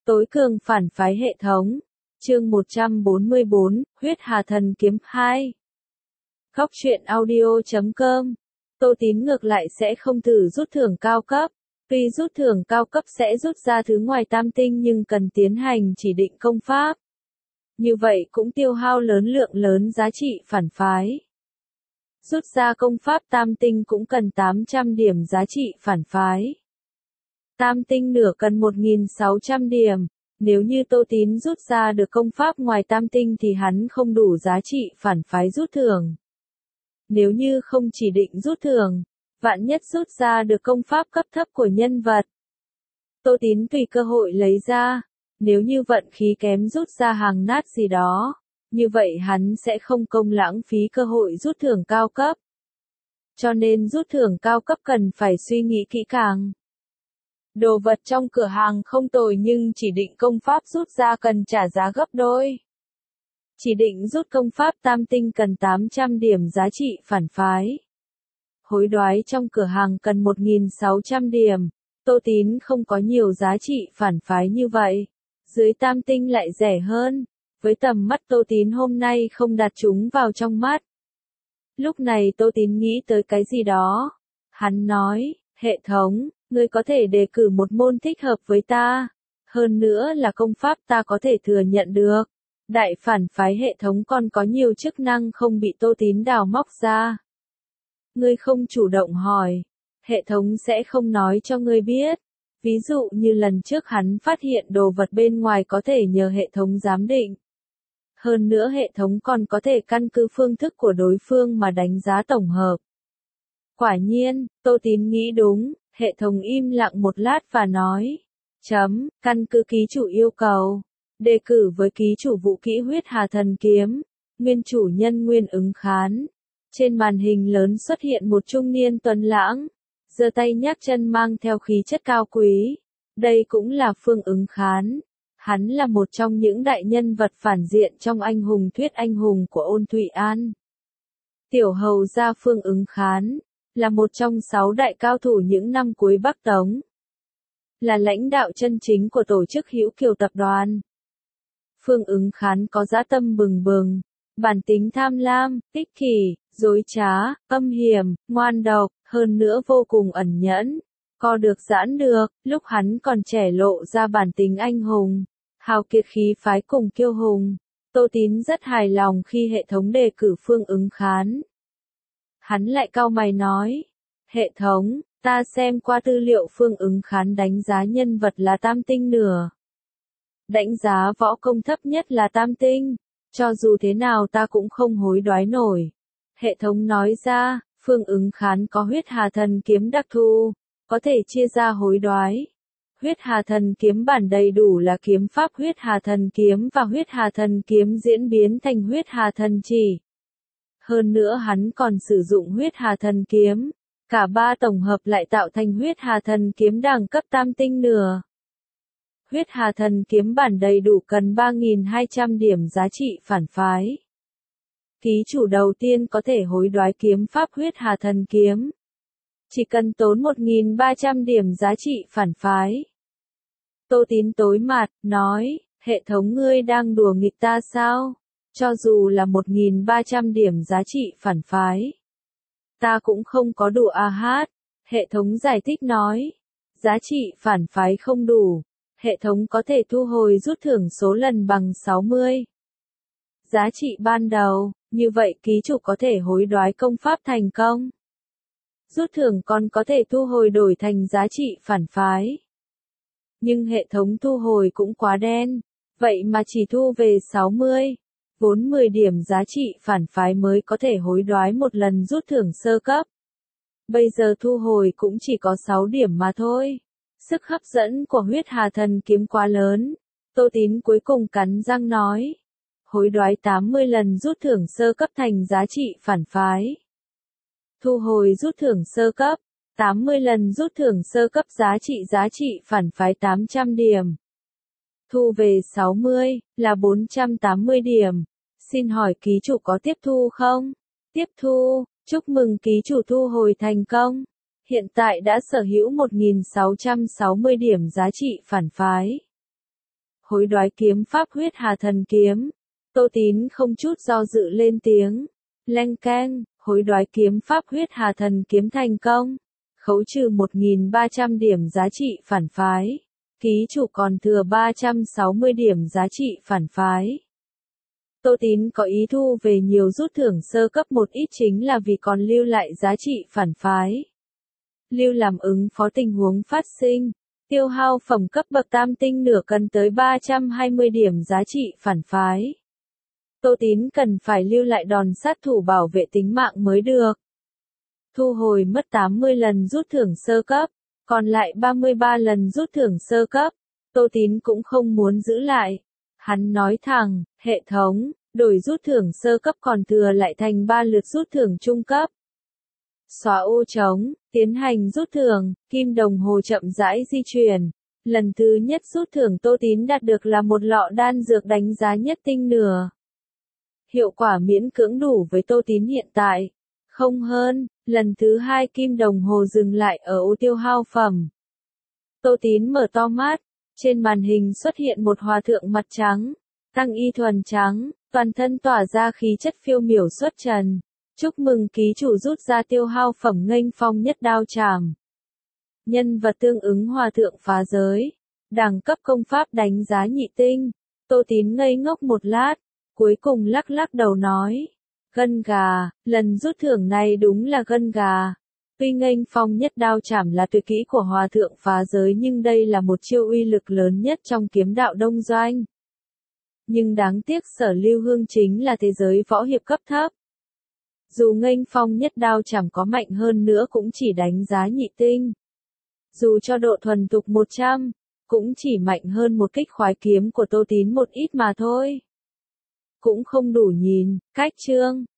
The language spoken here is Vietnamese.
Tối cường phản phái hệ thống. Chương 144, Huyết Hà Thần Kiếm 2. Góc truyện audio.com. Tô Tín ngược lại sẽ không thử rút thưởng cao cấp. Tuy rút thưởng cao cấp sẽ rút ra thứ ngoài tam tinh nhưng cần tiến hành chỉ định công pháp. Như vậy cũng tiêu hao lượng lớn giá trị phản phái. Rút ra công pháp tam tinh cũng cần 800 điểm giá trị phản phái. Tam tinh nửa cần 1.600 điểm. Nếu như Tô Tín rút ra được công pháp ngoài tam tinh thì hắn không đủ giá trị phản phái rút thưởng. Nếu như không chỉ định rút thưởng, vạn nhất rút ra được công pháp cấp thấp của nhân vật. Tô Tín tùy cơ hội lấy ra, nếu như vận khí kém rút ra hàng nát gì đó, như vậy hắn sẽ không công lãng phí cơ hội rút thưởng cao cấp. Cho nên rút thưởng cao cấp cần phải suy nghĩ kỹ càng. Đồ vật trong cửa hàng không tồi nhưng chỉ định công pháp rút ra cần trả giá gấp đôi. Chỉ định rút công pháp tam tinh cần 800 điểm giá trị phản phái. Hối đoái trong cửa hàng cần 1.600 điểm. Tô Tín không có nhiều giá trị phản phái như vậy. Dưới tam tinh lại rẻ hơn. Với tầm mắt Tô Tín hôm nay không đặt chúng vào trong mắt. Lúc này Tô Tín nghĩ tới cái gì đó. Hắn nói, hệ thống, ngươi có thể đề cử một môn thích hợp với ta. Hơn nữa là công pháp ta có thể thừa nhận được. Đại phản phái hệ thống còn có nhiều chức năng không bị Tô Tín đào móc ra. Ngươi không chủ động hỏi, hệ thống sẽ không nói cho ngươi biết. Ví dụ như lần trước hắn phát hiện đồ vật bên ngoài có thể nhờ hệ thống giám định. Hơn nữa hệ thống còn có thể căn cứ phương thức của đối phương mà đánh giá tổng hợp. Quả nhiên, Tô Tín nghĩ đúng, hệ thống im lặng một lát và nói. Căn cứ ký chủ yêu cầu. Đề cử với ký chủ vũ kỹ Huyết Hà Thần Kiếm. Nguyên chủ nhân Nguyên Ứng Khán. Trên màn hình lớn xuất hiện một trung niên tuấn lãng. Giơ tay nhấc chân mang theo khí chất cao quý. Đây cũng là Phương Ứng Khán. Hắn là một trong những đại nhân vật phản diện trong anh hùng thuyết anh hùng của Ôn Thụy An. Tiểu hầu gia Phương Ứng Khán. Là một trong 6 đại cao thủ những năm cuối Bắc Tống. Là lãnh đạo chân chính của tổ chức Hữu Kiều tập đoàn. Phương Ứng Khán có dã tâm bừng bừng, bản tính tham lam, ích kỷ, dối trá, âm hiểm, ngoan độc, hơn nữa vô cùng ẩn nhẫn. Co được giãn được, lúc hắn còn trẻ lộ ra bản tính anh hùng, hào kiệt khí phái cùng kiêu hùng. Tô Tín rất hài lòng khi hệ thống đề cử Phương Ứng Khán. Hắn lại cau mày nói, hệ thống, ta xem qua tư liệu Phương Ứng Khán đánh giá nhân vật là tam tinh nửa. Đánh giá võ công thấp nhất là tam tinh, cho dù thế nào ta cũng không hối đoái nổi. Hệ thống nói ra, Phương Ứng Khán có Huyết Hà Thần Kiếm đặc thù, có thể chia ra hối đoái. Huyết Hà Thần Kiếm bản đầy đủ là kiếm pháp Huyết Hà Thần Kiếm và Huyết Hà Thần Kiếm diễn biến thành Huyết Hà Thần Chỉ. Hơn nữa hắn còn sử dụng Huyết Hà Thần Kiếm, cả ba tổng hợp lại tạo thành Huyết Hà Thần Kiếm đẳng cấp tam tinh nửa. Huyết Hà Thần Kiếm bản đầy đủ cần 3.200 điểm giá trị phản phái. Ký chủ đầu tiên có thể hối đoái kiếm pháp Huyết Hà Thần Kiếm. Chỉ cần tốn 1.300 điểm giá trị phản phái. Tô Tín tối mặt, nói, hệ thống ngươi đang đùa nghịch ta sao? Cho dù là 1.300 điểm giá trị phản phái. Ta cũng không có đủ hát. Hệ thống giải thích nói. Giá trị phản phái không đủ. Hệ thống có thể thu hồi rút thưởng số lần bằng 60. Giá trị ban đầu, như vậy ký chủ có thể hối đoái công pháp thành công. Rút thưởng còn có thể thu hồi đổi thành giá trị phản phái. Nhưng hệ thống thu hồi cũng quá đen, vậy mà chỉ thu về 60. Vốn 10 điểm giá trị phản phái mới có thể hối đoái một lần rút thưởng sơ cấp. Bây giờ thu hồi cũng chỉ có 6 điểm mà thôi. Sức hấp dẫn của Huyết Hà Thần Kiếm quá lớn. Tô Tín cuối cùng cắn răng nói. Hối đoái 80 lần rút thưởng sơ cấp thành giá trị phản phái. Thu hồi rút thưởng sơ cấp. 80 lần rút thưởng sơ cấp giá trị phản phái 800 điểm. Thu về 60, là 480 điểm. Xin hỏi ký chủ có tiếp thu không? Tiếp thu, chúc mừng ký chủ thu hồi thành công. Hiện tại đã sở hữu 1.660 điểm giá trị phản phái. hối đoái kiếm pháp huyết hà thần kiếm. Tô Tín không chút do dự lên tiếng. Leng keng, hối đoái kiếm pháp huyết hà thần kiếm thành công. Khấu trừ 1.300 điểm giá trị phản phái. Ký chủ còn thừa 360 điểm giá trị phản phái. Tô Tín có ý thu về nhiều rút thưởng sơ cấp một ít chính là vì còn lưu lại giá trị phản phái. Lưu làm ứng phó tình huống phát sinh. Tiêu hao phẩm cấp bậc tam tinh nửa cần tới 320 điểm giá trị phản phái. Tô Tín cần phải lưu lại đòn sát thủ bảo vệ tính mạng mới được. Thu hồi mất 80 lần rút thưởng sơ cấp, còn lại 33 lần rút thưởng sơ cấp. Tô Tín cũng không muốn giữ lại. Hắn nói thẳng, hệ thống, đổi rút thưởng sơ cấp còn thừa lại thành 3 lượt rút thưởng trung cấp. Xóa ô trống, tiến hành rút thưởng, kim đồng hồ chậm rãi di chuyển. Lần thứ nhất rút thưởng Tô Tín đạt được là một lọ đan dược đánh giá nhất tinh nửa. Hiệu quả miễn cưỡng đủ với Tô Tín hiện tại. Không hơn, lần thứ hai kim đồng hồ dừng lại ở ô tiêu hao phẩm. Tô Tín mở to mắt, trên màn hình xuất hiện một hòa thượng mặt trắng, tăng y thuần trắng, toàn thân tỏa ra khí chất phiêu miểu xuất trần. Chúc mừng ký chủ rút ra tiêu hao phẩm nghênh phong nhất đao trảm. Nhân vật tương ứng hòa thượng phá giới. Đẳng cấp công pháp đánh giá nhị tinh. Tô Tín ngây ngốc một lát, cuối cùng lắc lắc đầu nói. Gân gà, lần rút thưởng này đúng là gân gà. Tuy nghênh phong nhất đao trảm là tuyệt kỹ của hòa thượng phá giới nhưng đây là một chiêu uy lực lớn nhất trong kiếm đạo đông doanh. Nhưng đáng tiếc Sở Lưu Hương chính là thế giới võ hiệp cấp thấp. Dù nghênh phong nhất đao trảm có mạnh hơn nữa cũng chỉ đánh giá nhị tinh. Dù cho độ thuần thục 100, cũng chỉ mạnh hơn một kích khoái kiếm của Tô Tín một ít mà thôi. Cũng không đủ nhìn, cách chương.